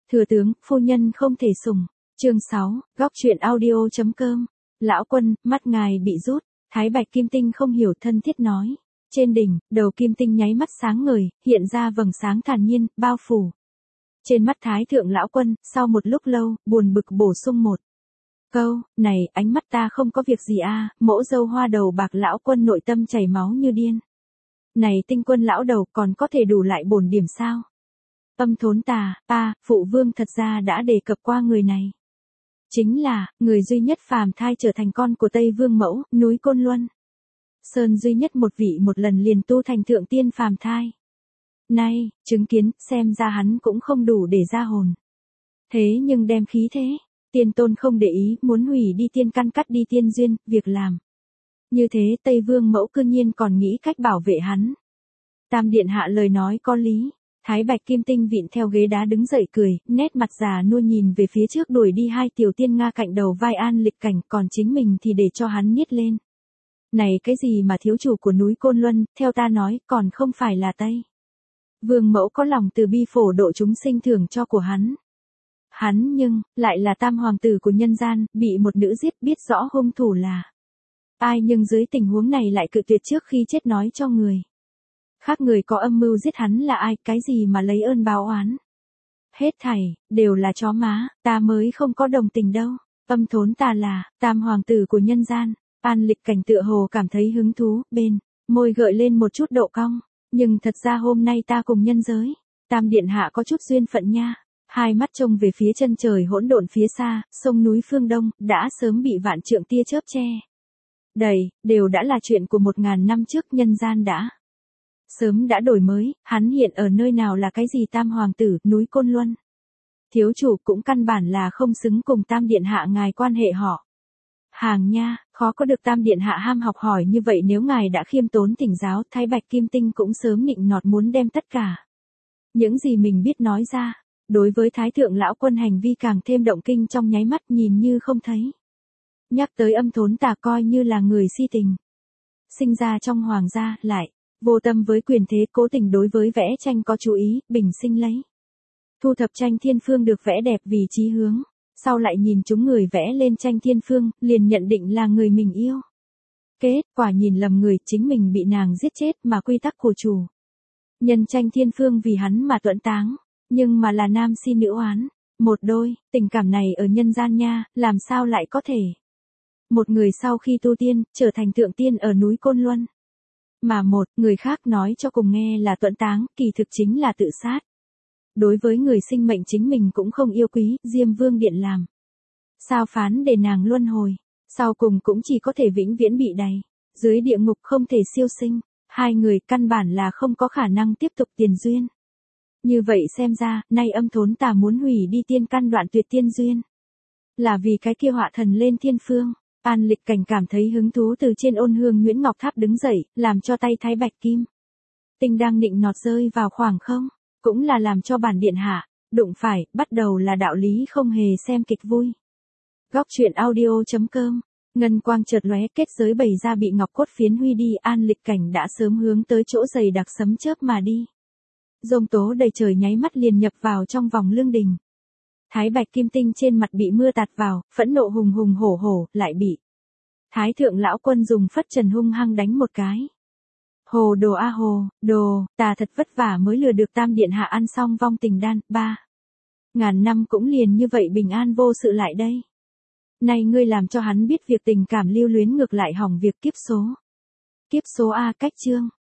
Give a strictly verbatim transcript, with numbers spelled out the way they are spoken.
Thừa tướng, phu nhân không thể sủng. Chương sáu, góc truyện audio.com. Lão quân, mắt ngài bị rút. Thái Bạch Kim Tinh không hiểu thân thiết nói. Trên đỉnh, đầu Kim Tinh nháy mắt sáng ngời, hiện ra vầng sáng thản nhiên, bao phủ. Trên mắt Thái thượng lão quân, sau một lúc lâu, buồn bực bổ sung một câu, này, ánh mắt ta không có việc gì a. Mỗ dâu hoa đầu bạc lão quân nội tâm chảy máu như điên. Này Tinh quân lão đầu còn có thể đủ lại bổn điểm sao? Âm thốn tà, ta, phụ vương thật ra đã đề cập qua người này. Chính là, người duy nhất phàm thai trở thành con của Tây Vương Mẫu, núi Côn Luân. Sơn duy nhất một vị một lần liền tu thành thượng tiên phàm thai. Nay, chứng kiến, xem ra hắn cũng không đủ để ra hồn. Thế nhưng đem khí thế, tiên tôn không để ý, muốn hủy đi tiên căn cắt đi tiên duyên, việc làm. Như thế Tây Vương Mẫu cư nhiên còn nghĩ cách bảo vệ hắn. Tam điện hạ lời nói có lý. Thái Bạch Kim Tinh vịn theo ghế đá đứng dậy cười, nét mặt già nua nhìn về phía trước đuổi đi hai tiểu tiên Nga cạnh đầu vai An Lịch Cảnh, còn chính mình thì để cho hắn niết lên. Này cái gì mà thiếu chủ của núi Côn Luân, theo ta nói, còn không phải là Tây Vương Mẫu có lòng từ bi phổ độ chúng sinh thưởng cho của hắn. Hắn nhưng, lại là tam hoàng tử của nhân gian, bị một nữ giết, biết rõ hung thủ là ai, nhưng dưới tình huống này lại cự tuyệt trước khi chết nói cho người khác người có âm mưu giết hắn là ai, cái gì mà lấy ơn báo oán. Hết thảy, đều là chó má, ta mới không có đồng tình đâu. Âm thốn ta là, tam hoàng tử của nhân gian. An Lịch Cảnh tựa hồ cảm thấy hứng thú, bên, môi gợi lên một chút độ cong. Nhưng thật ra hôm nay ta cùng nhân giới, tam điện hạ có chút duyên phận nha. Hai mắt trông về phía chân trời hỗn độn phía xa, sông núi phương đông, đã sớm bị vạn trượng tia chớp che đầy, đều đã là chuyện của một ngàn năm trước, nhân gian đã sớm đã đổi mới, hắn hiện ở nơi nào là cái gì tam hoàng tử, núi Côn Luân. Thiếu chủ cũng căn bản là không xứng cùng tam điện hạ ngài quan hệ họ hàng nha, khó có được tam điện hạ ham học hỏi như vậy, nếu ngài đã khiêm tốn thỉnh giáo. Thái Bạch Kim Tinh cũng sớm nịnh nọt muốn đem tất cả những gì mình biết nói ra. Đối với Thái thượng lão quân hành vi càng thêm động kinh, trong nháy mắt nhìn như không thấy. Nhắc tới âm thốn tà coi như là người si tình. Sinh ra trong hoàng gia, lại vô tâm với quyền thế, cố tình đối với vẽ tranh có chú ý, bình sinh lấy thu thập tranh thiên phương được vẽ đẹp vì chí hướng. Sau lại nhìn chúng người vẽ lên tranh thiên phương, liền nhận định là người mình yêu. Kết quả nhìn lầm người, chính mình bị nàng giết chết, mà quy tắc của chủ nhân tranh thiên phương vì hắn mà tuẫn táng. Nhưng mà là nam si nữ oán, một đôi, tình cảm này ở nhân gian nha, làm sao lại có thể. Một người sau khi tu tiên, trở thành thượng tiên ở núi Côn Luân. Mà một người khác nói cho cùng nghe là tuẫn táng, kỳ thực chính là tự sát. Đối với người sinh mệnh chính mình cũng không yêu quý, Diêm Vương Điện làm sao phán để nàng luân hồi, sau cùng cũng chỉ có thể vĩnh viễn bị đày dưới địa ngục, không thể siêu sinh. Hai người căn bản là không có khả năng tiếp tục tiền duyên. Như vậy xem ra, nay âm thốn tà muốn hủy đi tiên căn đoạn tuyệt tiên duyên, là vì cái kia họa thần lên thiên phương. An Lịch Cảnh cảm thấy hứng thú, từ trên ôn hương Nguyễn Ngọc Tháp đứng dậy, làm cho tay Thái Bạch Kim Tinh đang nịnh nọt rơi vào khoảng không, cũng là làm cho bản điện hạ đụng phải, bắt đầu là đạo lý không hề xem kịch vui. Góc truyện audio.com. Ngân quang chợt lóe, kết giới bày ra bị ngọc cốt phiến huy đi, An Lịch Cảnh đã sớm hướng tới chỗ dày đặc sấm chớp mà đi. Giông tố đầy trời nháy mắt liền nhập vào trong vòng lương đình. Thái Bạch Kim Tinh trên mặt bị mưa tạt vào, phẫn nộ hùng hùng hổ hổ, lại bị Thái thượng lão quân dùng phất trần hung hăng đánh một cái. Hồ đồ a hồ, đồ, ta thật vất vả mới lừa được tam điện hạ ăn xong vong tình đan, ba ngàn năm cũng liền như vậy bình an vô sự lại đây. Nay ngươi làm cho hắn biết việc tình cảm lưu luyến, ngược lại hỏng việc kiếp số. Kiếp số A, cách chương.